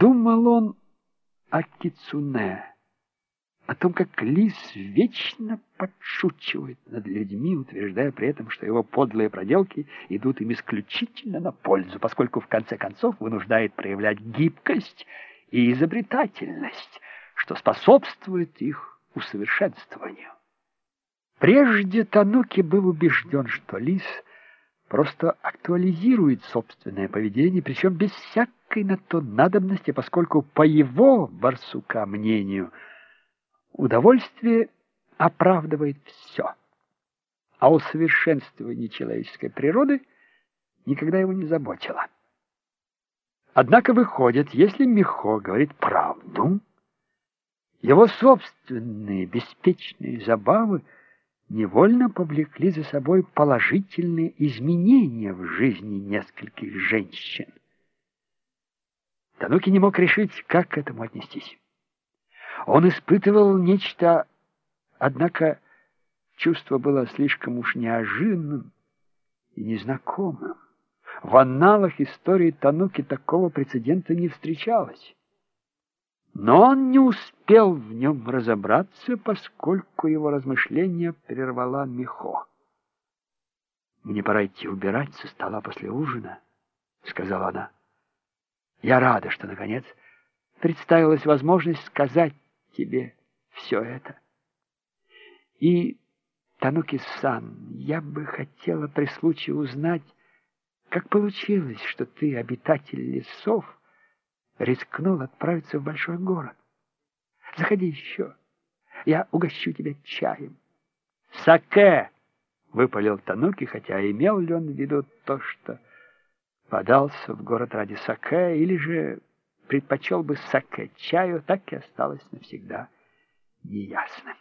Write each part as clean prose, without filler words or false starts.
Думал он о кицунэ, о том, как лис вечно подшучивает над людьми, утверждая при этом, что его подлые проделки идут им исключительно на пользу, поскольку в конце концов вынуждает проявлять гибкость и изобретательность, что способствует их усовершенствованию. Прежде Тануки был убежден, что лис просто актуализирует собственное поведение, причем без всякой на то надобности, поскольку, по его, барсука, мнению, удовольствие оправдывает все, а усовершенствование человеческой природы никогда его не заботило. Однако выходит, если Михо говорит правду, его собственные беспечные забавы невольно повлекли за собой положительные изменения в жизни нескольких женщин. Тануки не мог решить, как к этому отнестись. Он испытывал нечто, однако чувство было слишком уж неожиданным и незнакомым. В анналах истории Тануки такого прецедента не встречалось. Но он не успел в нем разобраться, поскольку его размышления прервала Михо. «Мне пора идти убирать со стола после ужина», — сказала она. «Я рада, что, наконец, представилась возможность сказать тебе все это. И, Тануки-сан, я бы хотела при случае узнать, как получилось, что ты, обитатель лесов, рискнул отправиться в большой город. Заходи еще. Я угощу тебя чаем». «Саке!» — выпалил Тануки, хотя имел ли он в виду то, что подался в город ради саке, или же предпочел бы саке чаю, так и осталось навсегда неясным.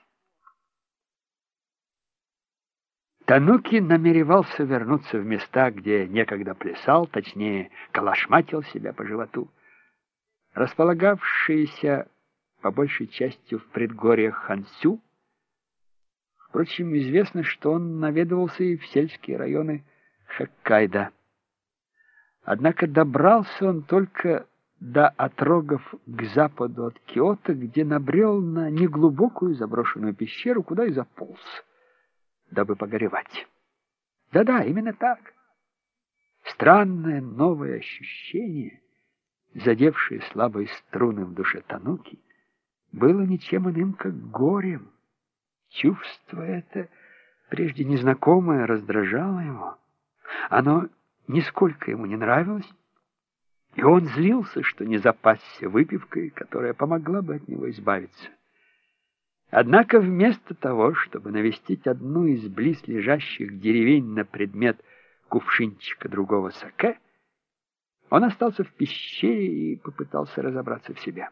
Тануки намеревался вернуться в места, где некогда плясал, точнее, калашматил себя по животу. Располагавшиеся по большей части в предгорьях Хансю. Впрочем, известно, что он наведывался и в сельские районы Хоккайдо. Однако добрался он только до отрогов к западу от Киото, где набрел на неглубокую заброшенную пещеру, куда и заполз, дабы погоревать. Да-да, именно так. Странное новое ощущение, задевшее слабые струны в душе Тануки, было ничем иным, как горем. Чувство это, прежде незнакомое, раздражало его. Оно нисколько ему не нравилось, и он злился, что не запасся выпивкой, которая помогла бы от него избавиться. Однако вместо того, чтобы навестить одну из близлежащих деревень на предмет кувшинчика другого саке, он остался в пещере и попытался разобраться в себе.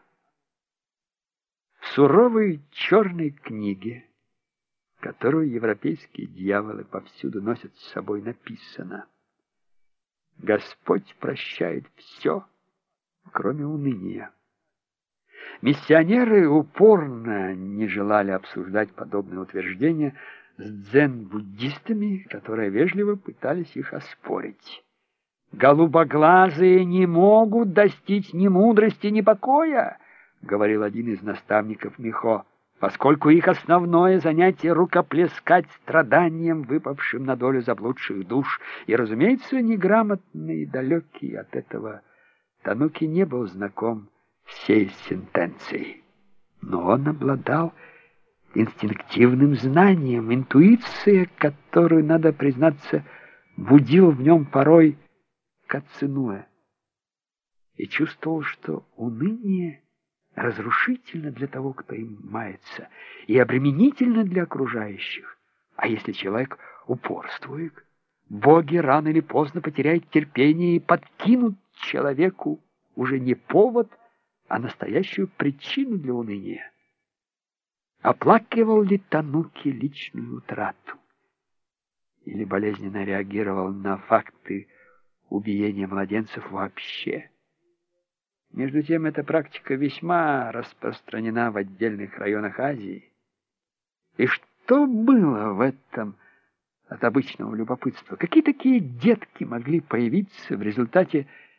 В суровой черной книге, которую европейские дьяволы повсюду носят с собой, написано: «Господь прощает все, кроме уныния». Миссионеры упорно не желали обсуждать подобные утверждения с дзен-буддистами, которые вежливо пытались их оспорить. «Голубоглазые не могут достичь ни мудрости, ни покоя», — говорил один из наставников Михо, «поскольку их основное занятие — рукоплескать страданиям, выпавшим на долю заблудших душ». И, разумеется, неграмотный и далекий от этого Тануки не был знаком всей сентенцией. Но он обладал инстинктивным знанием, интуиция, которую, надо признаться, будил в нем порой Кацинуэ, и чувствовал, что уныние разрушительно для того, кто им мается, и обременительно для окружающих. А если человек упорствует, боги рано или поздно потеряют терпение и подкинут человеку уже не повод, а настоящую причину для уныния. Оплакивал ли Тануки личную утрату? Или болезненно реагировал на факты убиения младенцев вообще? Между тем, эта практика весьма распространена в отдельных районах Азии. И что было в этом от обычного любопытства? Какие такие детки могли появиться в результате